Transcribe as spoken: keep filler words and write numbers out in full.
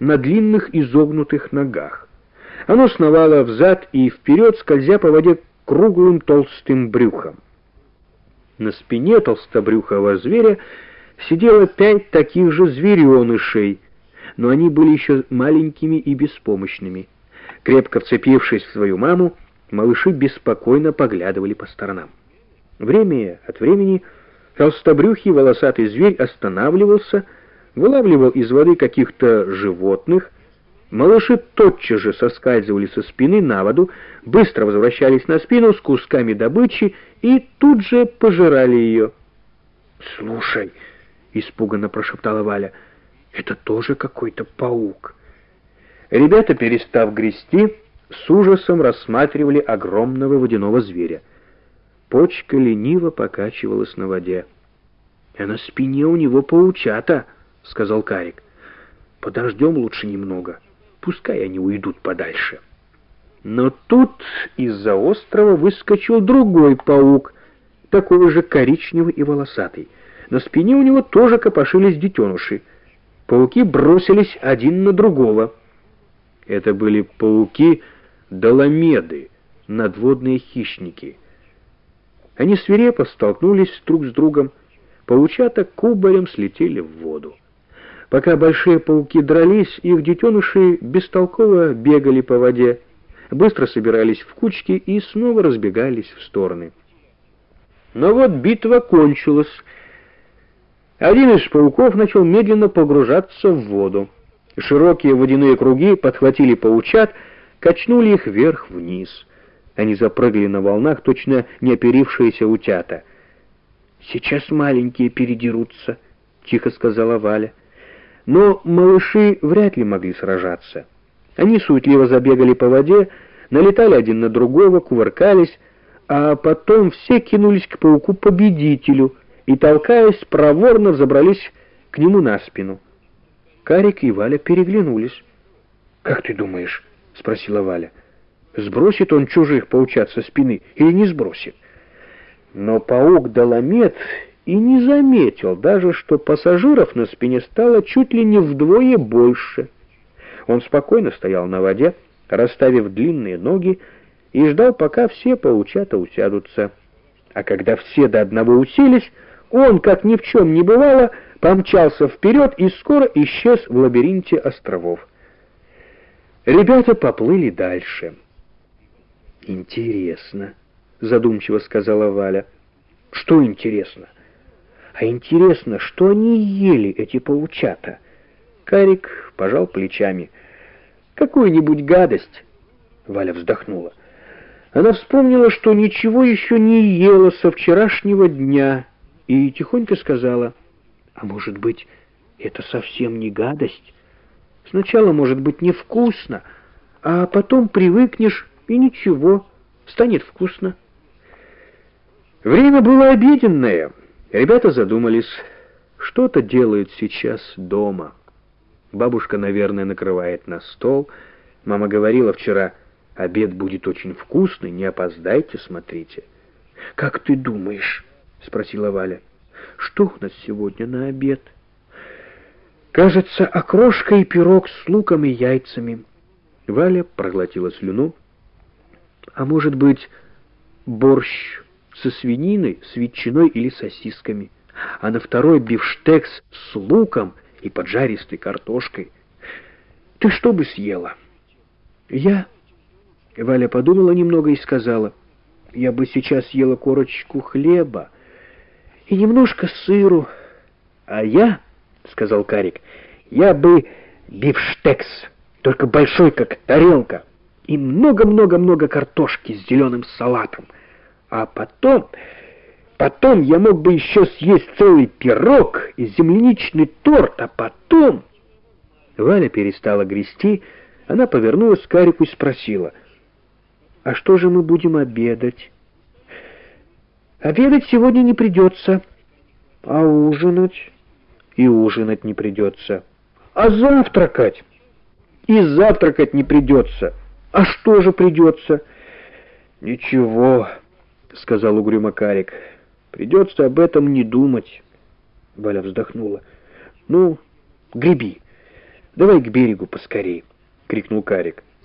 на длинных изогнутых ногах. Оно сновало взад и вперед, скользя по воде круглым толстым брюхом. На спине толстобрюхого зверя сидело пять таких же зверенышей, но они были еще маленькими и беспомощными. Крепко вцепившись в свою маму, малыши беспокойно поглядывали по сторонам. Время от времени толстобрюхий волосатый зверь останавливался, вылавливал из воды каких-то животных. Малыши тотчас же соскальзывали со спины на воду, быстро возвращались на спину с кусками добычи и тут же пожирали ее. «Слушай», — испуганно прошептала Валя, — «это тоже какой-то паук». Ребята, перестав грести, с ужасом рассматривали огромного водяного зверя. Почка лениво покачивалась на воде. «А на спине у него паучата», — сказал Карик. «Подождем лучше немного, пускай они уйдут подальше». Но тут из-за острова выскочил другой паук, такой же коричневый и волосатый. На спине у него тоже копошились детеныши. Пауки бросились один на другого. Это были пауки-доломеды, надводные хищники. Они свирепо столкнулись друг с другом, паучата кубарем слетели в воду. Пока большие пауки дрались, их детеныши бестолково бегали по воде, быстро собирались в кучки и снова разбегались в стороны. Но вот битва кончилась. Один из пауков начал медленно погружаться в воду. Широкие водяные круги подхватили паучат, качнули их вверх-вниз. Они запрыгали на волнах, точно неоперившиеся утята. «Сейчас маленькие передерутся», — тихо сказала Валя. Но малыши вряд ли могли сражаться. Они суетливо забегали по воде, налетали один на другого, кувыркались, а потом все кинулись к пауку-победителю и, толкаясь, проворно взобрались к нему на спину. Карик и Валя переглянулись. «Как ты думаешь?» — спросила Валя. «Сбросит он чужих паучат со спины или не сбросит?» Но паук-доломед и не заметил даже, что пассажиров на спине стало чуть ли не вдвое больше. Он спокойно стоял на воде, расставив длинные ноги, и ждал, пока все паучата усядутся. А когда все до одного уселись, он, как ни в чем не бывало, помчался вперед и скоро исчез в лабиринте островов. Ребята поплыли дальше. «Интересно», — задумчиво сказала Валя. «Что интересно?» «А интересно, что они ели, эти паучата?» Карик пожал плечами. «Какую-нибудь гадость». Валя вздохнула. Она вспомнила, что ничего еще не ела со вчерашнего дня, и тихонько сказала: «А может быть, это совсем не гадость? Сначала, может быть, невкусно, а потом привыкнешь, и ничего, станет вкусно». Время было обеденное. Ребята задумались, что-то делают сейчас дома. Бабушка, наверное, накрывает на стол. Мама говорила вчера: обед будет очень вкусный, не опоздайте, смотрите. «Как ты думаешь?» — спросила Валя. «Что у нас сегодня на обед?» «Кажется, окрошка и пирог с луком и яйцами». Валя проглотила слюну. «А может быть, борщ со свининой, с ветчиной или сосисками, а на второй бифштекс с луком и поджаристой картошкой. Ты что бы съела?» «Я...» Валя подумала немного и сказала: «Я бы сейчас съела корочку хлеба и немножко сыру». «А я...» — сказал Карик, — «я бы бифштекс, только большой, как тарелка, и много-много-много картошки с зеленым салатом. А потом, потом я мог бы еще съесть целый пирог и земляничный торт, а потом...» Валя перестала грести, она повернулась к Карику и спросила: «А что же мы будем обедать?» «Обедать сегодня не придется». «А ужинать?» «И ужинать не придется». «А завтракать?» «И завтракать не придется». «А что же придется?» «Ничего», — сказал угрюмо Карик, — «придется об этом не думать». Валя вздохнула. «Ну, греби». Давай к берегу поскорей!» — крикнул Карик.